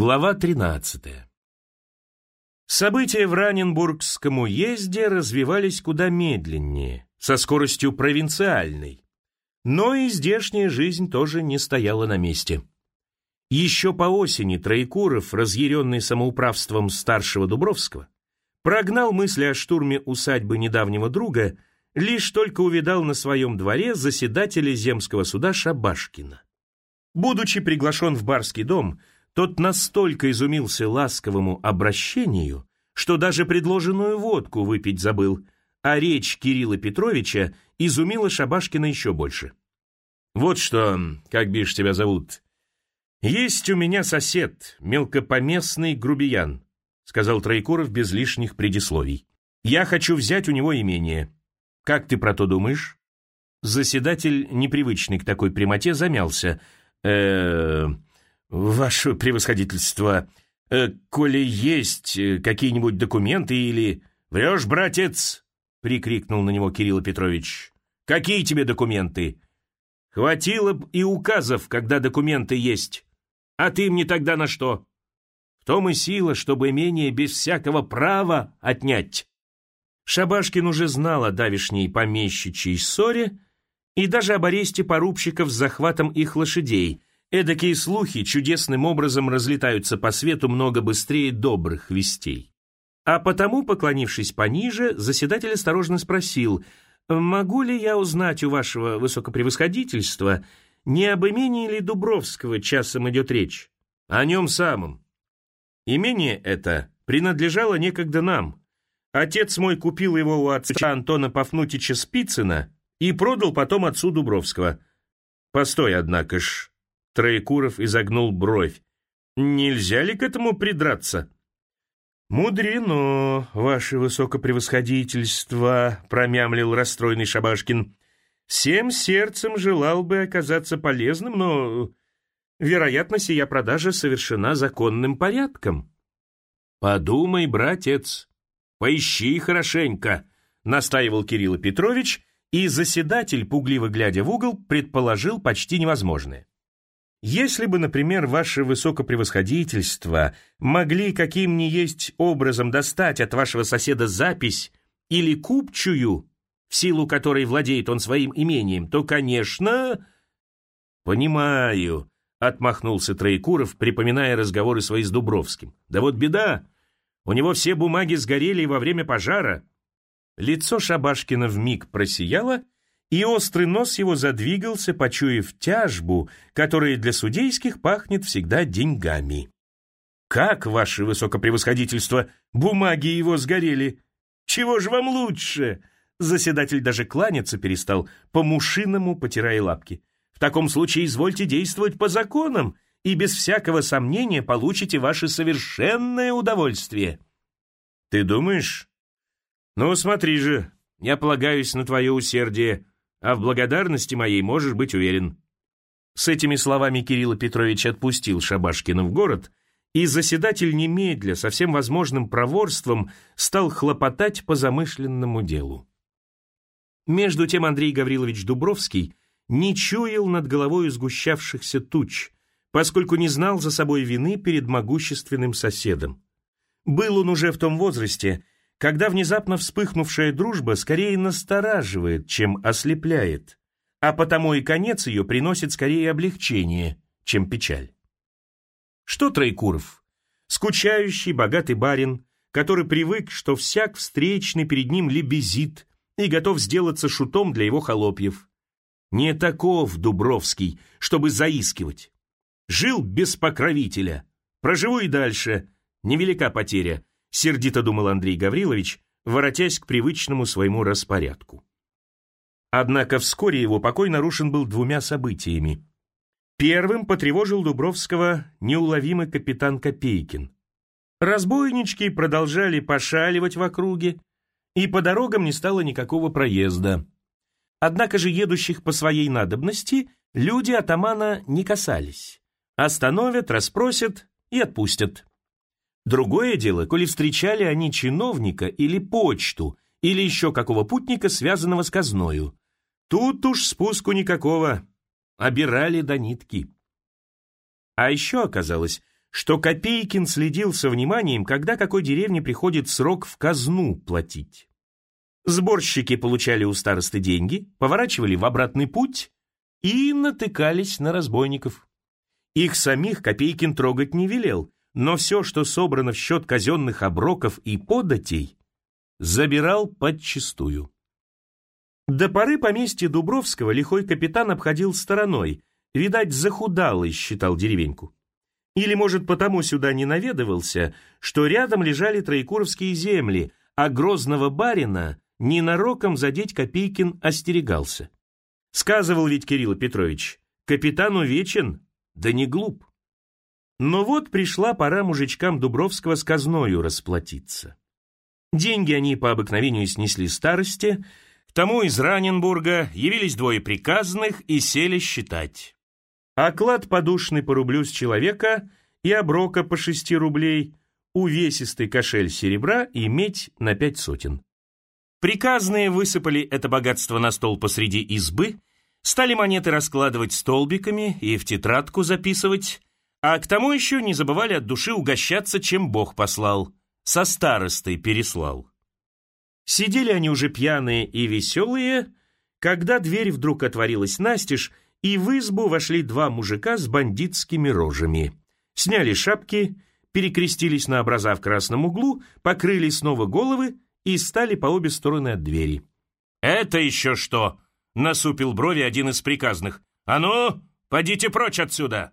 Глава 13. События в Раненбургском уезде развивались куда медленнее, со скоростью провинциальной. Но и здешняя жизнь тоже не стояла на месте. Еще по осени Троекуров, разъяренный самоуправством старшего Дубровского, прогнал мысли о штурме усадьбы недавнего друга, лишь только увидал на своем дворе заседателя земского суда Шабашкина. Будучи приглашен в барский дом, тот настолько изумился ласковому обращению, что даже предложенную водку выпить забыл, а речь Кирилла Петровича изумила Шабашкина еще больше. «Вот что, как бишь тебя зовут? Есть у меня сосед, мелкопоместный грубиян», сказал Троекуров без лишних предисловий. «Я хочу взять у него имение. Как ты про то думаешь?» Заседатель, непривычный к такой прямоте, замялся. «Ваше превосходительство, коли есть какие-нибудь документы или...» «Врешь, братец!» — прикрикнул на него Кирилл Петрович. «Какие тебе документы? Хватило б и указов, когда документы есть. А ты мне тогда на что? В том и сила, чтобы имение без всякого права отнять». Шабашкин уже знал о давешней помещичьей ссоре и даже об аресте порубщиков с захватом их лошадей. Эдакие слухи чудесным образом разлетаются по свету много быстрее добрых вестей. А потому, поклонившись пониже, заседатель осторожно спросил: «Могу ли я узнать у вашего высокопревосходительства, не об имении ли Дубровского часом идет речь?» «О нем самом. Имение это принадлежало некогда нам. Отец мой купил его у отца Антона Пафнутича Спицына и продал потом отцу Дубровского». «Постой, однако ж», — Троекуров изогнул бровь, «нельзя ли к этому придраться?» «Мудрено, ваше высокопревосходительство», — промямлил расстроенный Шабашкин. «Всем сердцем желал бы оказаться полезным, но, вероятно, сия продажа совершена законным порядком». «Подумай, братец, поищи хорошенько», — настаивал Кирилл Петрович, и заседатель, пугливо глядя в угол, предположил почти невозможное. «Если бы, например, ваше высокопревосходительство могли каким ни есть образом достать от вашего соседа запись или купчую, в силу которой владеет он своим имением, то, конечно...» «Понимаю», — отмахнулся Троекуров, припоминая разговоры свои с Дубровским. «Да вот беда, у него все бумаги сгорели во время пожара». Лицо Шабашкина вмиг просияло, и острый нос его задвигался, почуяв тяжбу, которая для судейских пахнет всегда деньгами. «Как, ваше высокопревосходительство, бумаги его сгорели? Чего же вам лучше?» Заседатель даже кланяться перестал, по-мушиному потирая лапки. «В таком случае извольте действовать по законам, и без всякого сомнения получите ваше совершенное удовольствие». «Ты думаешь? Ну, смотри же, я полагаюсь на твое усердие, а в благодарности моей можешь быть уверен». С этими словами Кирилл Петрович отпустил Шабашкина в город, и заседатель немедля, со всем возможным проворством, стал хлопотать по замышленному делу. Между тем Андрей Гаврилович Дубровский не чуял над головой сгущавшихся туч, поскольку не знал за собой вины перед могущественным соседом. Был он уже в том возрасте, когда внезапно вспыхнувшая дружба скорее настораживает, чем ослепляет, а потому и конец ее приносит скорее облегчение, чем печаль. Что Троекуров? Скучающий, богатый барин, который привык, что всяк встречный перед ним лебезит и готов сделаться шутом для его холопьев. Не таков Дубровский, чтобы заискивать. Жил без покровителя. Проживу и дальше. Невелика потеря, сердито думал Андрей Гаврилович, воротясь к привычному своему распорядку. Однако вскоре его покой нарушен был двумя событиями. Первым потревожил Дубровского неуловимый капитан Копейкин. Разбойнички продолжали пошаливать в округе, и по дорогам не стало никакого проезда. Однако же едущих по своей надобности люди атамана не касались. Остановят, расспросят и отпустят. Другое дело, коли встречали они чиновника или почту, или еще какого путника, связанного с казною. Тут уж спуску никакого, обирали до нитки. А еще оказалось, что Копейкин следил со вниманием, когда какой деревне приходит срок в казну платить. Сборщики получали у старосты деньги, поворачивали в обратный путь и натыкались на разбойников. Их самих Копейкин трогать не велел, но все, что собрано в счет казенных оброков и податей, забирал подчистую. До поры поместья Дубровского лихой капитан обходил стороной, видать, захудалый считал деревеньку. Или, может, потому сюда не наведывался, что рядом лежали троекуровские земли, а грозного барина ненароком задеть Копейкин остерегался. Сказывал ведь Кирилл Петрович, капитан увечен, да не глуп. Но вот пришла пора мужичкам Дубровского с казною расплатиться. Деньги они по обыкновению снесли старости, к тому из Раненбурга явились двое приказных и сели считать. Оклад подушный по рублю с человека и оброка по 6 рублей, увесистый кошель серебра и медь на 5 сотен. Приказные высыпали это богатство на стол посреди избы, стали монеты раскладывать столбиками и в тетрадку записывать, а к тому еще не забывали от души угощаться, чем Бог послал, со старостой переслал. Сидели они уже пьяные и веселые, когда дверь вдруг отворилась настежь, и в избу вошли 2 мужика с бандитскими рожами. Сняли шапки, перекрестились на образа в красном углу, покрыли снова головы и стали по обе стороны от двери. «Это еще что?» — насупил брови один из приказных. «А ну, подите прочь отсюда!»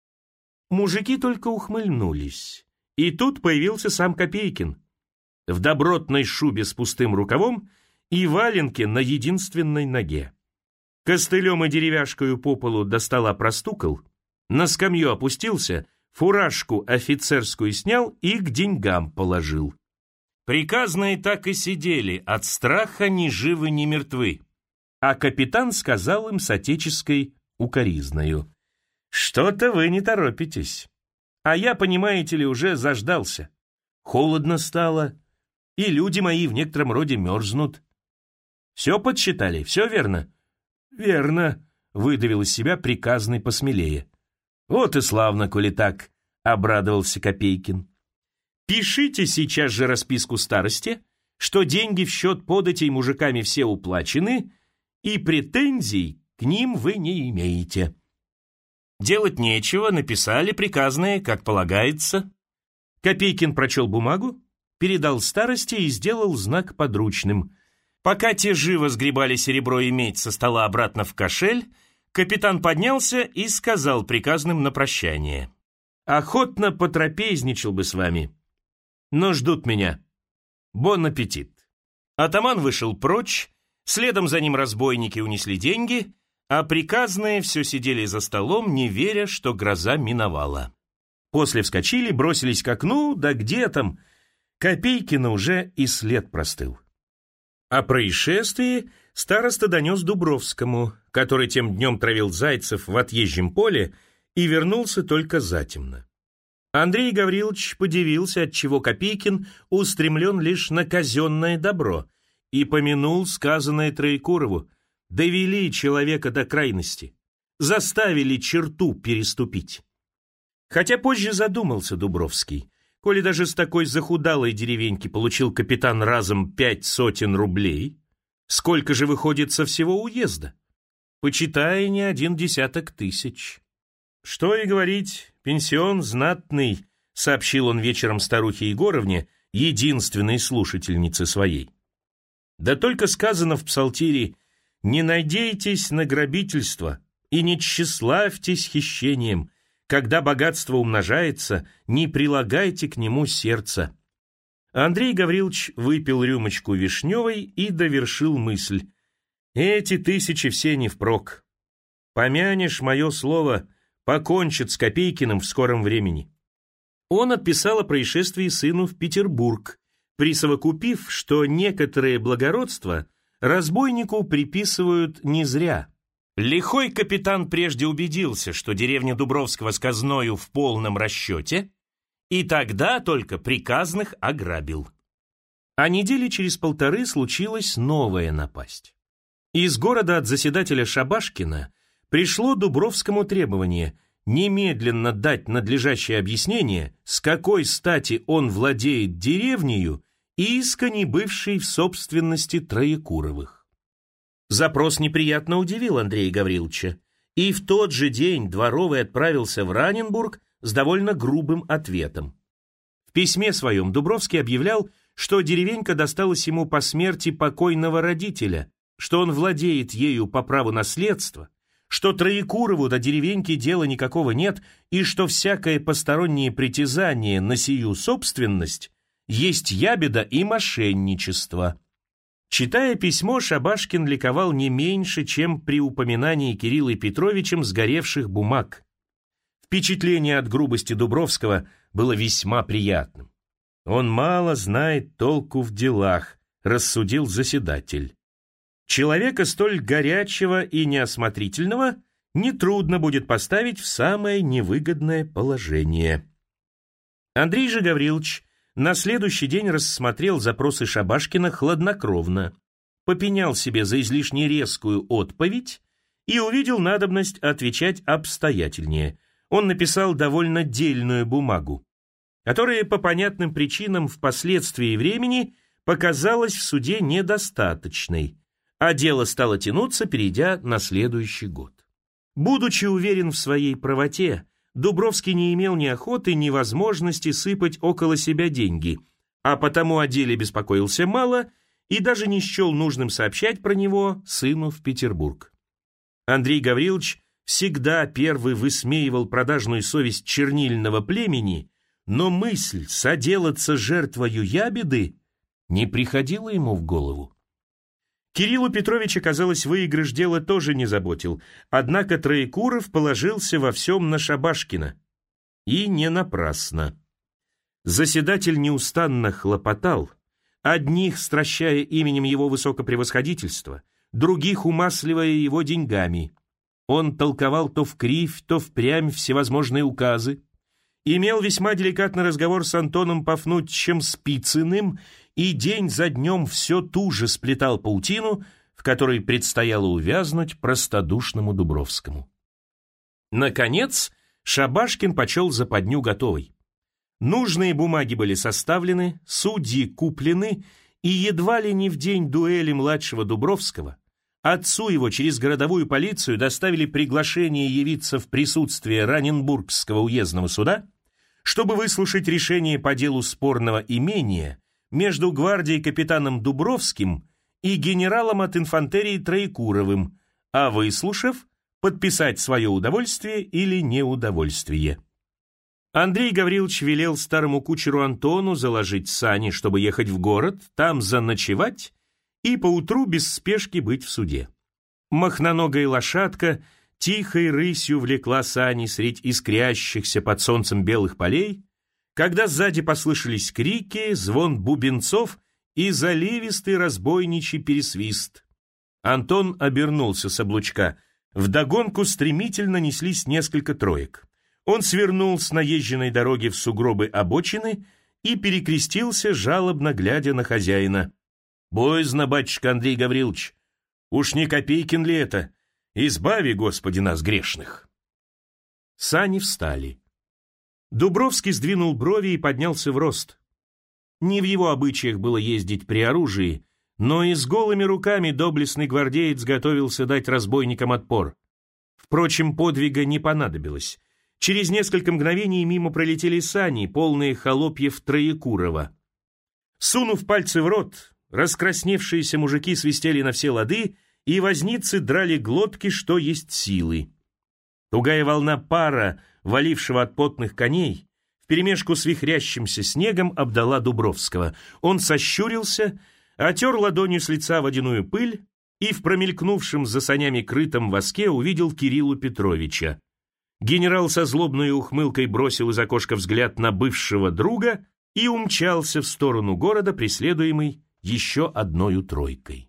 Мужики только ухмыльнулись. И тут появился сам Копейкин. В добротной шубе с пустым рукавом и валенке на единственной ноге. Костылем и деревяшкою по полу до стола простукал, на скамью опустился, фуражку офицерскую снял и к деньгам положил. Приказные так и сидели, от страха ни живы, ни мертвы. А капитан сказал им с отеческой укоризною: «Что-то вы не торопитесь. А я, понимаете ли, уже заждался. Холодно стало, и люди мои в некотором роде мерзнут. Все подсчитали, все верно?» «Верно», — выдавил из себя приказный посмелее. «Вот и славно, коли так», — обрадовался Копейкин. «Пишите сейчас же расписку старости, что деньги в счет податей мужиками все уплачены, и претензий к ним вы не имеете». Делать нечего, написали приказные, как полагается. Копейкин прочел бумагу, передал старости и сделал знак подручным. Пока те живо сгребали серебро и медь со стола обратно в кошель, капитан поднялся и сказал приказным на прощание: «Охотно потрапезничал бы с вами, но ждут меня. Бон аппетит». Атаман вышел прочь, следом за ним разбойники унесли деньги, а приказные все сидели за столом, не веря, что гроза миновала. После вскочили, бросились к окну, да где там, Копейкина уже и след простыл. О происшествии староста донес Дубровскому, который тем днем травил зайцев в отъезжем поле и вернулся только затемно. Андрей Гаврилович подивился, отчего Копейкин устремлен лишь на казенное добро, и помянул сказанное Троекурову: довели человека до крайности, заставили черту переступить. Хотя позже задумался Дубровский, коли даже с такой захудалой деревеньки получил капитан разом 5 сотен рублей, сколько же выходит со всего уезда? Почитай, не 1 десяток тысяч. Что и говорить, пенсион знатный, сообщил он вечером старухе Егоровне, единственной слушательнице своей. Да только сказано в псалтире: «Не надейтесь на грабительство и не тщеславьтесь хищением. Когда богатство умножается, не прилагайте к нему сердца». Андрей Гаврилович выпил рюмочку вишневой и довершил мысль: «Эти 1000 все не впрок. Помянешь мое слово, покончит с Копейкиным в скором времени». Он отписал о происшествии сыну в Петербург, присовокупив, что некоторые благородства разбойнику приписывают не зря. Лихой капитан прежде убедился, что деревня Дубровского с казною в полном расчете, и тогда только приказных ограбил. А недели через 1,5 случилась новая напасть. Из города от заседателя Шабашкина пришло Дубровскому требование: немедленно дать надлежащее объяснение, с какой стати он владеет деревнею, искони бывшей в собственности Троекуровых. Запрос неприятно удивил Андрея Гавриловича, и в тот же день Дворовый отправился в Раненбург с довольно грубым ответом. В письме своем Дубровский объявлял, что деревенька досталась ему по смерти покойного родителя, что он владеет ею по праву наследства, что Троекурову до деревеньки дела никакого нет, и что всякое постороннее притязание на сию собственность есть ябеда и мошенничество. Читая письмо, Шабашкин ликовал не меньше, чем при упоминании Кириллой Петровичем сгоревших бумаг. Впечатление от грубости Дубровского было весьма приятным. «Он мало знает толку в делах», — рассудил заседатель. «Человека столь горячего и неосмотрительного нетрудно будет поставить в самое невыгодное положение». Андрей же Гаврилович на следующий день рассмотрел запросы Шабашкина хладнокровно, попенял себе за излишне резкую отповедь и увидел надобность отвечать обстоятельнее. Он написал довольно дельную бумагу, которая по понятным причинам впоследствии времени показалась в суде недостаточной, а дело стало тянуться, перейдя на следующий год. Будучи уверен в своей правоте, Дубровский не имел ни охоты, ни возможности сыпать около себя деньги, а потому о деле беспокоился мало и даже не счел нужным сообщать про него сыну в Петербург. Андрей Гаврилович всегда первый высмеивал продажную совесть чернильного племени, но мысль соделаться жертвою ябеды не приходила ему в голову. Кириллу Петровича, казалось, выигрыш дела тоже не заботил, однако Троекуров положился во всем на Шабашкина. И не напрасно. Заседатель неустанно хлопотал, одних стращая именем его высокопревосходительства, других умасливая его деньгами. Он толковал то вкривь, то впрямь всевозможные указы, имел весьма деликатный разговор с Антоном Пафнутьевичем Спицыным и день за днем все туже сплетал паутину, в которой предстояло увязнуть простодушному Дубровскому. Наконец, Шабашкин почел западню готовой. Нужные бумаги были составлены, судьи куплены, и едва ли не в день дуэли младшего Дубровского отцу его через городовую полицию доставили приглашение явиться в присутствие Раненбургского уездного суда, чтобы выслушать решение по делу спорного имения между гвардией капитаном Дубровским и генералом от инфантерии Троекуровым, а выслушав, подписать свое удовольствие или неудовольствие. Андрей Гаврилович велел старому кучеру Антону заложить сани, чтобы ехать в город, там заночевать и поутру без спешки быть в суде. Махноногая лошадка тихой рысью влекла сани средь искрящихся под солнцем белых полей, когда сзади послышались крики, звон бубенцов и заливистый разбойничий пересвист. Антон обернулся с облучка. Вдогонку стремительно неслись несколько троек. Он свернул с наезженной дороги в сугробы обочины и перекрестился, жалобно глядя на хозяина. «Боязно, батюшка Андрей Гаврилович, уж не Копейкин ли это? Избави, Господи, нас грешных!» Сани встали. Дубровский сдвинул брови и поднялся в рост. Не в его обычаях было ездить при оружии, но и с голыми руками доблестный гвардеец готовился дать разбойникам отпор. Впрочем, подвига не понадобилось. Через несколько мгновений мимо пролетели сани, полные холопьев Троекурова. Сунув пальцы в рот, раскрасневшиеся мужики свистели на все лады, и возницы драли глотки, что есть силы. Тугая волна пара, валившего от потных коней, вперемешку с вихрящимся снегом обдала Дубровского. Он сощурился, отер ладонью с лица водяную пыль и в промелькнувшем за санями крытом воске увидел Кириллу Петровича. Генерал со злобной ухмылкой бросил из окошка взгляд на бывшего друга и умчался в сторону города, преследуемый еще одною тройкой.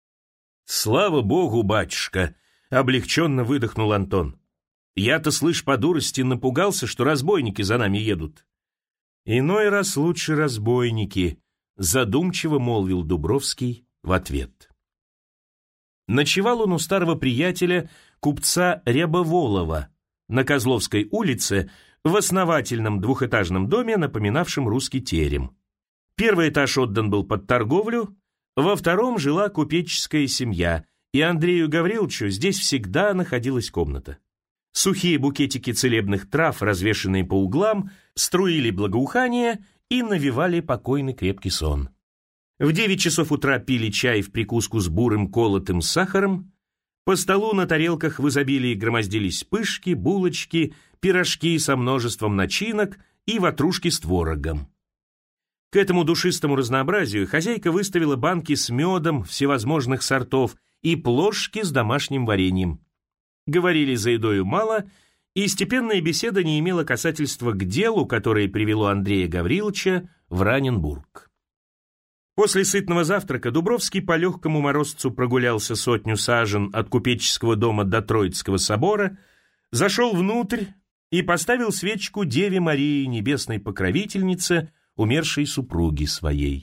«Слава Богу, батюшка!» — облегченно выдохнул Антон. «Я-то, слышь, по дурости напугался, что разбойники за нами едут». «Иной раз лучше разбойники», — задумчиво молвил Дубровский в ответ. Ночевал он у старого приятеля, купца Рябоволова, на Козловской улице в основательном двухэтажном доме, напоминавшем русский терем. Первый этаж отдан был под торговлю, во втором жила купеческая семья, и Андрею Гавриловичу здесь всегда находилась комната. Сухие букетики целебных трав, развешанные по углам, струили благоухание и навевали покойный крепкий сон. В 9 часов утра пили чай в прикуску с бурым колотым сахаром. По столу на тарелках в изобилии громоздились пышки, булочки, пирожки со множеством начинок и ватрушки с творогом. К этому душистому разнообразию хозяйка выставила банки с медом всевозможных сортов и плошки с домашним вареньем. Говорили за едою мало, и степенная беседа не имела касательства к делу, которое привело Андрея Гавриловича в Раненбург. После сытного завтрака Дубровский по легкому морозцу прогулялся 100 сажен от купеческого дома до Троицкого собора, зашел внутрь и поставил свечку Деве Марии, небесной покровительнице, умершей супруги своей.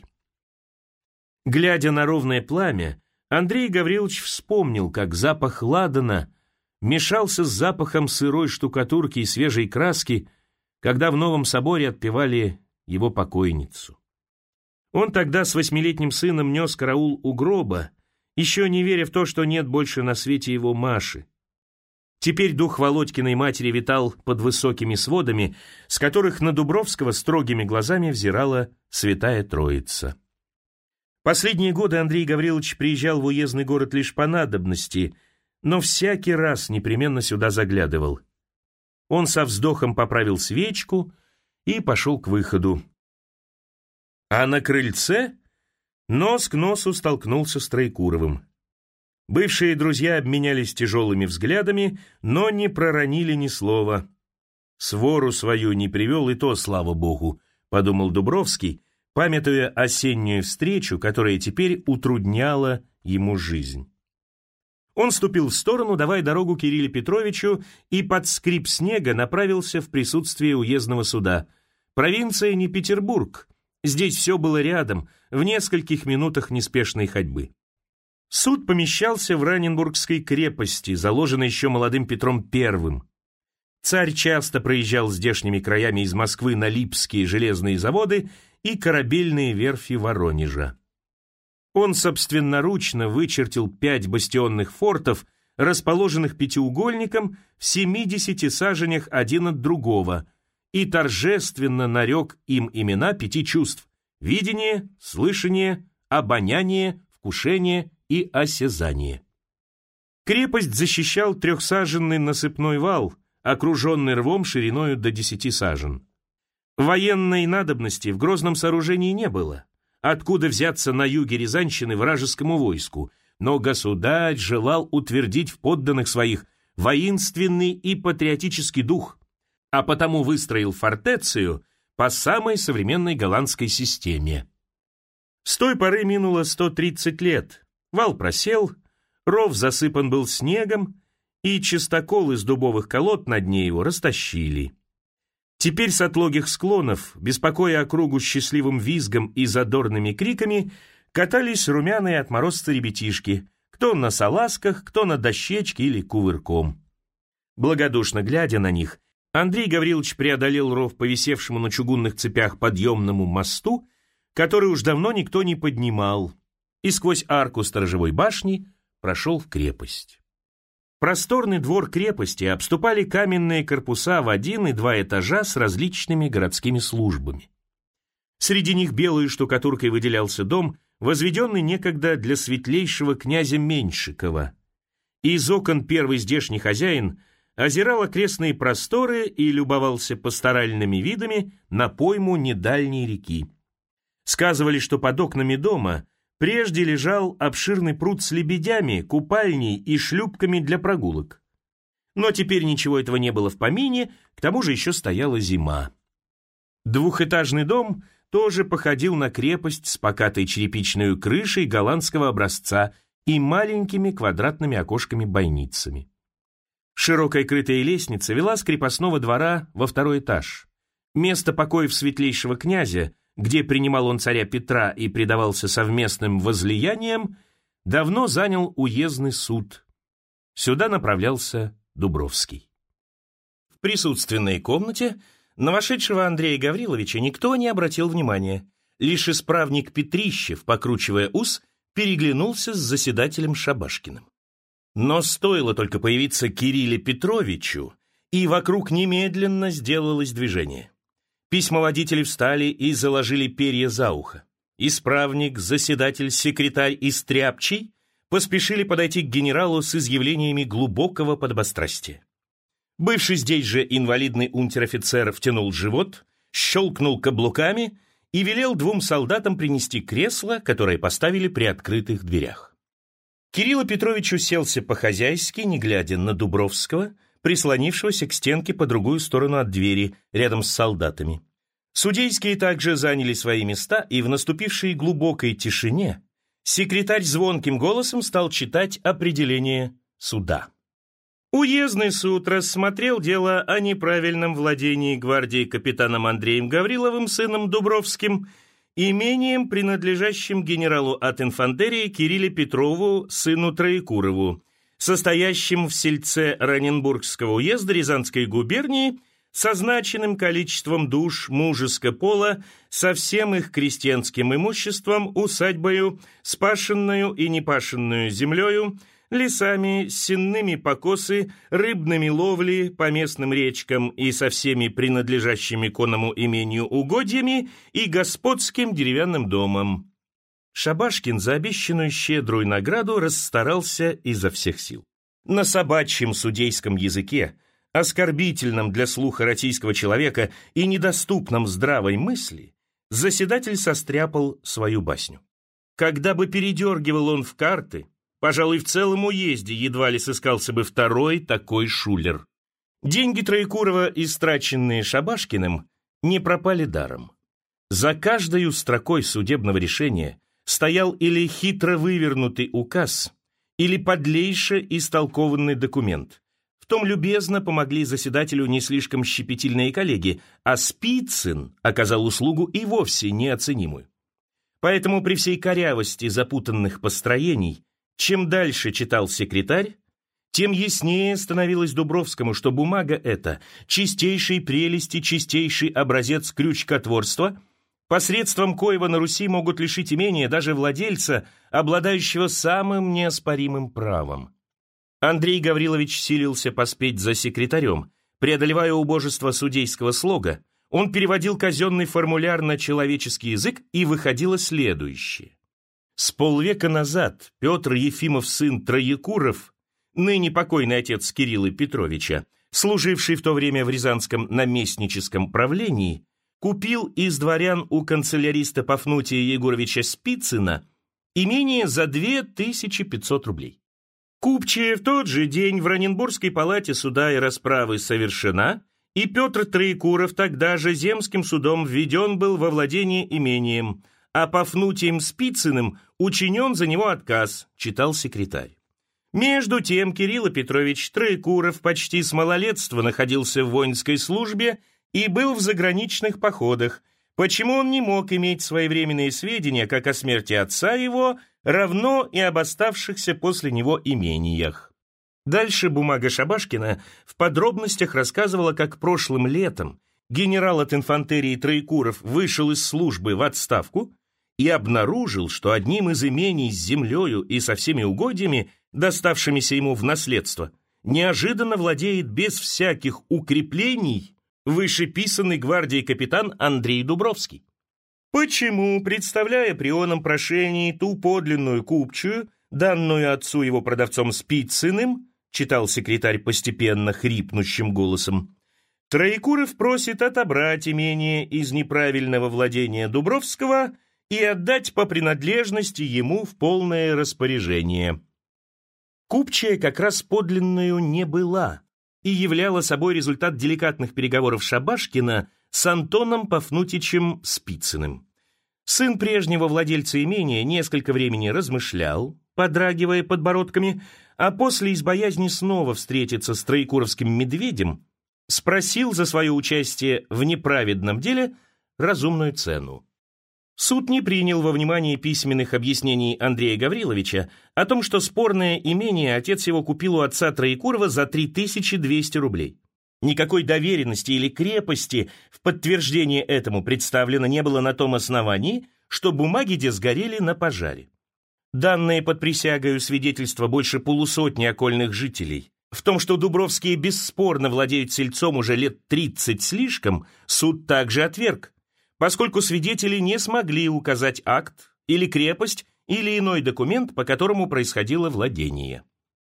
Глядя на ровное пламя, Андрей Гаврилович вспомнил, как запах ладана мешался с запахом сырой штукатурки и свежей краски, когда в Новом соборе отпевали его покойницу. Он тогда с 8-летним сыном нес караул у гроба, еще не веря в то, что нет больше на свете его Маши. Теперь дух Володькиной матери витал под высокими сводами, с которых на Дубровского строгими глазами взирала Святая Троица. Последние годы Андрей Гаврилович приезжал в уездный город лишь по надобности, но всякий раз непременно сюда заглядывал. Он со вздохом поправил свечку и пошел к выходу. А на крыльце нос к носу столкнулся с Троекуровым. Бывшие друзья обменялись тяжелыми взглядами, но не проронили ни слова. «Свору свою не привел, и то, слава богу», — подумал Дубровский, памятуя осеннюю встречу, которая теперь утрудняла ему жизнь. Он ступил в сторону, давая дорогу Кириллу Петровичу, и под скрип снега направился в присутствие уездного суда. Провинция не Петербург. Здесь все было рядом, в нескольких минутах неспешной ходьбы. Суд помещался в Раненбургской крепости, заложенной еще молодым Петром I. Царь часто проезжал здешними краями из Москвы на Липские железные заводы и корабельные верфи Воронежа. Он собственноручно вычертил 5 бастионных фортов, расположенных пятиугольником в 70 саженях один от другого, и торжественно нарек им имена 5 чувств – видение, слышание, обоняние, вкушение и осязание. Крепость защищал 3-саженный насыпной вал, окруженный рвом шириною до 10 сажен. Военной надобности в грозном сооружении не было. Откуда взяться на юге Рязанщины вражескому войску, но государь желал утвердить в подданных своих воинственный и патриотический дух, а потому выстроил фортецию по самой современной голландской системе. С той поры минуло 130 лет, вал просел, ров засыпан был снегом, и чистокол из дубовых колод на дне его растащили. Теперь с отлогих склонов, беспокоя округу счастливым визгом и задорными криками, катались румяные от морозца ребятишки, кто на салазках, кто на дощечке или кувырком. Благодушно глядя на них, Андрей Гаврилович преодолел ров по висевшему на чугунных цепях подъемному мосту, который уж давно никто не поднимал, и сквозь арку сторожевой башни прошел в крепость. Просторный двор крепости обступали каменные корпуса в 1 и 2 этажа с различными городскими службами. Среди них белой штукатуркой выделялся дом, возведенный некогда для светлейшего князя Меньшикова. Из окон первый здешний хозяин озирал окрестные просторы и любовался пасторальными видами на пойму недальней реки. Сказывали, что под окнами дома прежде лежал обширный пруд с лебедями, купальней и шлюпками для прогулок. Но теперь ничего этого не было в помине, к тому же еще стояла зима. Двухэтажный дом тоже походил на крепость с покатой черепичной крышей голландского образца и маленькими квадратными окошками-бойницами. Широкая крытая лестница вела с крепостного двора во 2-й этаж. Место покоев светлейшего князя, где принимал он царя Петра и предавался совместным возлияниям, давно занял уездный суд. Сюда направлялся Дубровский. В присутственной комнате на вошедшего Андрея Гавриловича никто не обратил внимания. Лишь исправник Петрищев, покручивая ус, переглянулся с заседателем Шабашкиным. Но стоило только появиться Кирилле Петровичу, и вокруг немедленно сделалось движение. Письмоводители встали и заложили перья за ухо. Исправник, заседатель, секретарь и стряпчий поспешили подойти к генералу с изъявлениями глубокого подобострастия. Бывший здесь же инвалидный унтер-офицер втянул живот, щелкнул каблуками и велел двум солдатам принести кресло, которое поставили при открытых дверях. Кириллу Петрович уселся по-хозяйски, не глядя на Дубровского, прислонившегося к стенке по другую сторону от двери, рядом с солдатами. Судейские также заняли свои места, и в наступившей глубокой тишине секретарь звонким голосом стал читать определение суда. Уездный суд рассмотрел дело о неправильном владении гвардии капитаном Андреем Гавриловым, сыном Дубровским, имением, принадлежащим генералу от инфантерии Кирилле Петрову, сыну Троекурову, состоящим в сельце Раненбургского уезда Рязанской губернии, со значенным количеством душ мужеско пола, со всем их крестьянским имуществом, усадьбою, спашенную и непашенную землею, лесами, сенными покосы, рыбными ловли по местным речкам и со всеми принадлежащими конному имению угодьями и господским деревянным домом. Шабашкин за обещанную щедрую награду расстарался изо всех сил. На собачьем судейском языке, оскорбительном для слуха российского человека и недоступном здравой мысли, заседатель состряпал свою басню. Когда бы передергивал он в карты, пожалуй, в целом уезде едва ли сыскался бы второй такой шулер. Деньги Троекурова, истраченные Шабашкиным, не пропали даром. За каждой строкой судебного решения стоял или хитро вывернутый указ, или подлейше истолкованный документ. В том любезно помогли заседателю не слишком щепетильные коллеги, а Спицын оказал услугу и вовсе неоценимую. Поэтому при всей корявости запутанных построений, чем дальше читал секретарь, тем яснее становилось Дубровскому, что бумага эта — чистейшей прелести, чистейший образец крючкотворства, посредством коего на Руси могут лишить имения даже владельца, обладающего самым неоспоримым правом. Андрей Гаврилович силился поспеть за секретарем. Преодолевая убожество судейского слога, он переводил казенный формуляр на человеческий язык, и выходило следующее. С полвека назад Петр Ефимов, сын Троекуров, ныне покойный отец Кирилла Петровича, служивший в то время в Рязанском наместническом правлении, купил из дворян у канцеляриста Пафнутия Егоровича Спицына имение за 2500 рублей. Купчая в тот же день в Раненбургской палате суда и расправы совершена, и Петр Троекуров тогда же земским судом введен был во владение имением, а Пафнутием Спицыным учинен за него отказ, читал секретарь. Между тем Кирилл Петрович Троекуров почти с малолетства находился в воинской службе и был в заграничных походах, почему он не мог иметь своевременные сведения как о смерти отца его, равно и об оставшихся после него имениях. Дальше бумага Шабашкина в подробностях рассказывала, как прошлым летом генерал от инфантерии Троекуров вышел из службы в отставку и обнаружил, что одним из имений с землею и со всеми угодьями, доставшимися ему в наследство, неожиданно владеет без всяких укреплений вышеписанный гвардией капитан Андрей Дубровский. Почему, представляя при оном прошении ту подлинную купчую, данную отцу его продавцом Спицыным, читал секретарь постепенно хрипнущим голосом, Троекуров просит отобрать имение из неправильного владения Дубровского и отдать по принадлежности ему в полное распоряжение. Купчая как раз подлинную не была и являла собой результат деликатных переговоров Шабашкина с Антоном Пафнутичем Спицыным. Сын прежнего владельца имения несколько времени размышлял, подрагивая подбородками, а после из боязни снова встретиться с троекуровским медведем спросил за свое участие в неправедном деле разумную цену. Суд не принял во внимание письменных объяснений Андрея Гавриловича о том, что спорное имение отец его купил у отца Троекурова за 3200 рублей. Никакой доверенности или крепости в подтверждение этому представлено не было на том основании, что бумаги де сгорели на пожаре. Данные под присягою свидетельства больше полусотни окольных жителей. В том, что Дубровские бесспорно владеют сельцом уже лет 30 слишком, суд также отверг, поскольку свидетели не смогли указать акт или крепость или иной документ, по которому происходило владение.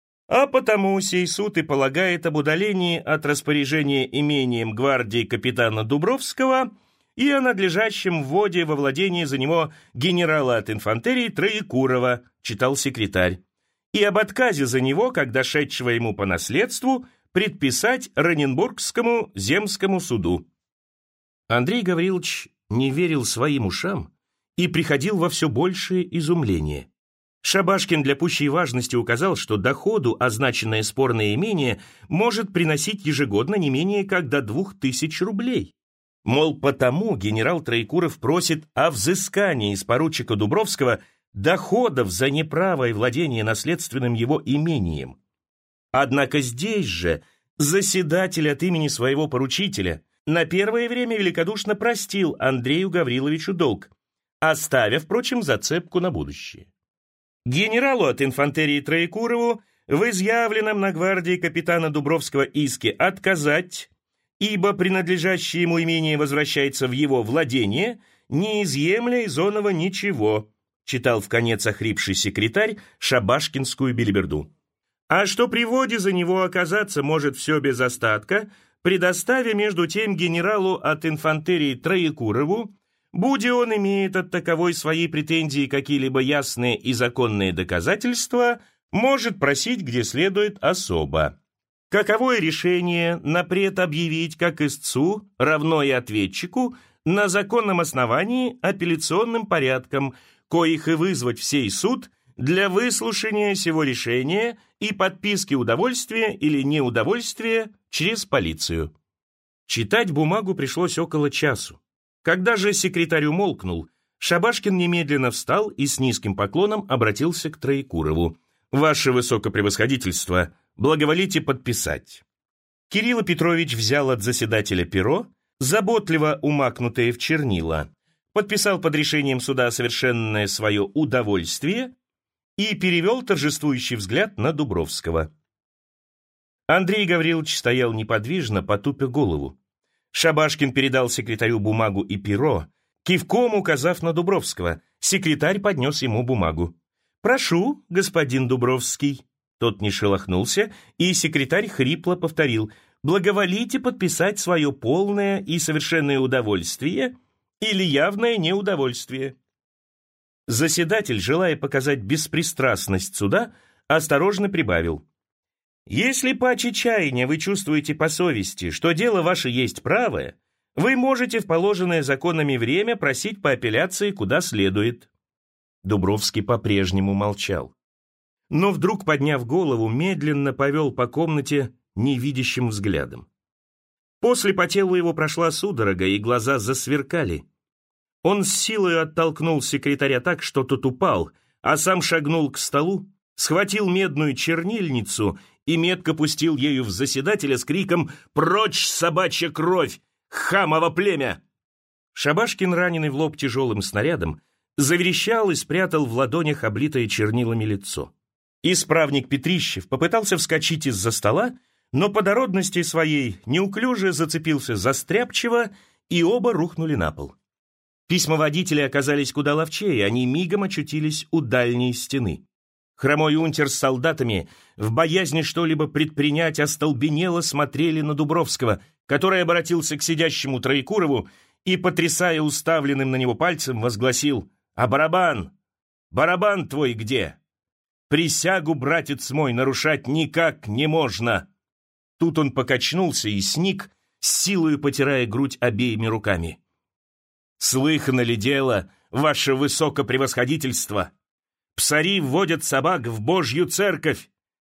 А потому сей суд и полагает об удалении от распоряжения имением гвардии капитана Дубровского и о надлежащем вводе во владение за него генерала от инфантерии Троекурова, читал секретарь, и об отказе за него, как дошедшего ему по наследству, предписать Раненбургскому земскому суду. Андрей Гаврилович не верил своим ушам и приходил во все большее изумление. Шабашкин для пущей важности указал, что доходу означенное спорное имение может приносить ежегодно не менее как до 2000 рублей. Мол, потому генерал Троекуров просит о взыскании из поручика Дубровского доходов за неправое владение наследственным его имением. Однако здесь же заседатель от имени своего поручителя на первое время великодушно простил Андрею Гавриловичу долг, оставив, впрочем, зацепку на будущее. Генералу от инфантерии Троекурову в изъявленном на гвардии капитана Дубровского иске отказать, ибо принадлежащее ему имение возвращается в его владение, не изъемля из оного ничего, читал вконец охрипший секретарь шабашкинскую белиберду. А что при воде за него оказаться может все без остатка, предоставя между тем генералу от инфантерии Троекурову, будь он имеет от таковой своей претензии какие-либо ясные и законные доказательства, может просить где следует особо. Каковое решение напред объявить как истцу, равно и ответчику, на законном основании апелляционным порядком, коих и вызвать в сей суд для выслушания сего решения и подписки удовольствия или неудовольствия через полицию. Читать бумагу пришлось около часу. Когда же секретарь умолкнул, Шабашкин немедленно встал и с низким поклоном обратился к Троекурову. «Ваше высокопревосходительство, благоволите подписать». Кирилл Петрович взял от заседателя перо, заботливо умакнутое в чернила, подписал под решением суда совершенное свое удовольствие и перевел торжествующий взгляд на Дубровского. Андрей Гаврилович стоял неподвижно, потупя голову. Шабашкин передал секретарю бумагу и перо, кивком указав на Дубровского. Секретарь поднес ему бумагу. «Прошу, господин Дубровский». Тот не шелохнулся, и секретарь хрипло повторил: «Благоволите подписать свое полное и совершенное удовольствие или явное неудовольствие». Заседатель, желая показать беспристрастность суда, осторожно прибавил: «Если паче чаяния вы чувствуете по совести, что дело ваше есть правое, вы можете в положенное законами время просить по апелляции куда следует». Дубровский по-прежнему молчал. Но вдруг, подняв голову, медленно повел по комнате невидящим взглядом. После по телу его прошла судорога, и глаза засверкали. Он с силой оттолкнул секретаря так, что тот упал, а сам шагнул к столу, схватил медную чернильницу и метко пустил ею в заседателя с криком «Прочь, собачья кровь! Хамово племя!». Шабашкин, раненый в лоб тяжелым снарядом, заверещал и спрятал в ладонях облитое чернилами лицо. Исправник Петрищев попытался вскочить из-за стола, но по дородности своей неуклюже зацепился за стряпчиво, и оба рухнули на пол. Письмоводители оказались куда ловчее, они мигом очутились у дальней стены. Хромой унтер с солдатами, в боязни что-либо предпринять, остолбенело смотрели на Дубровского, который обратился к сидящему Троекурову и, потрясая уставленным на него пальцем, возгласил: «А барабан? Барабан твой где? Присягу, братец мой, нарушать никак не можно!» Тут он покачнулся и сник, с силою потирая грудь обеими руками. «Слыхано ли дело, ваше высокопревосходительство? Псари вводят собак в Божью церковь.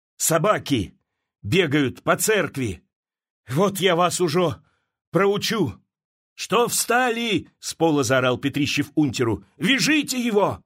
Собаки бегают по церкви. Вот я вас уже проучу». «Что встали?» — с пола заорал Петрищев унтеру. «Вяжите его!»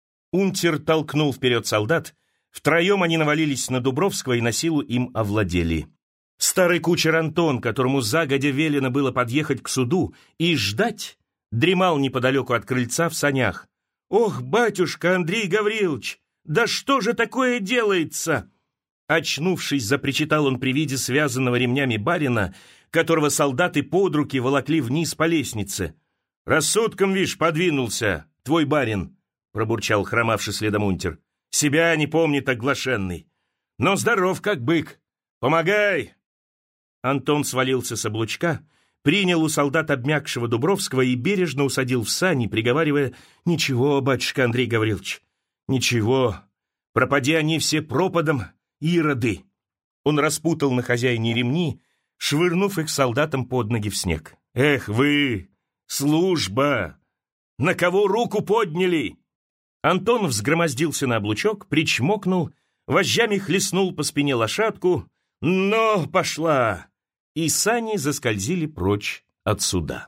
Унтер толкнул вперед солдат. Втроем они навалились на Дубровского и на силу им овладели. Старый кучер Антон, которому загодя велено было подъехать к суду и ждать, дремал неподалеку от крыльца в санях. «Ох, батюшка Андрей Гаврилович, да что же такое делается?» Очнувшись, запричитал он при виде связанного ремнями барина, которого солдаты под руки волокли вниз по лестнице. «Рассудком, вишь, подвинулся, твой барин», — пробурчал хромавший следом унтер. «Себя не помнит оглашенный. Но здоров, как бык. Помогай!» Антон свалился с облучка, принял у солдат обмякшего Дубровского и бережно усадил в сани, приговаривая: «Ничего, батюшка Андрей Гаврилович, ничего. Пропади они все пропадом, ироды». Он распутал на хозяине ремни, швырнув их солдатам под ноги в снег. «Эх вы, служба! На кого руку подняли?» Антон взгромоздился на облучок, причмокнул, вожжами хлестнул по спине лошадку. «Но пошла!» И сани заскользили прочь от суда.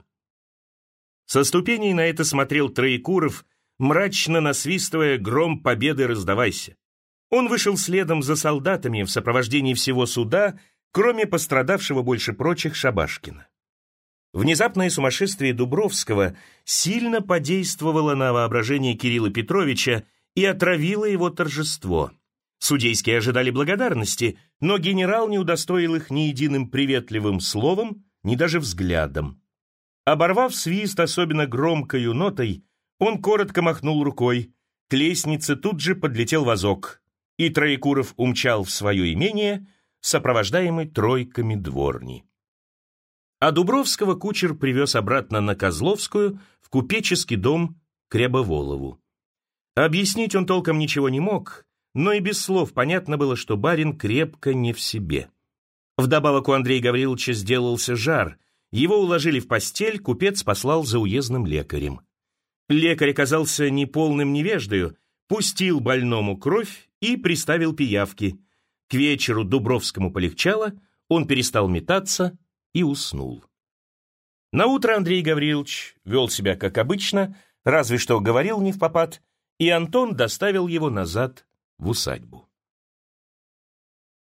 Со ступеней на это смотрел Троекуров, мрачно насвистывая «Гром победы раздавайся». Он вышел следом за солдатами в сопровождении всего суда, кроме пострадавшего больше прочих Шабашкина. Внезапное сумасшествие Дубровского сильно подействовало на воображение Кирилла Петровича и отравило его торжество. Судейские ожидали благодарности, но генерал не удостоил их ни единым приветливым словом, ни даже взглядом. Оборвав свист особенно громкою нотой, он коротко махнул рукой. К лестнице тут же подлетел вазок, и Троекуров умчал в свое имение, сопровождаемый тройками дворни. А Дубровского кучер привез обратно на Козловскую, в купеческий дом к Рябоволову. Объяснить он толком ничего не мог, но и без слов понятно было, что барин крепко не в себе. Вдобавок у Андрея Гавриловича сделался жар. Его уложили в постель, купец послал за уездным лекарем. Лекарь оказался неполным невеждою, пустил больному кровь и приставил пиявки. К вечеру Дубровскому полегчало, он перестал метаться и уснул. Наутро Андрей Гаврилович вел себя как обычно, разве что говорил невпопад, и Антон доставил его назад в усадьбу.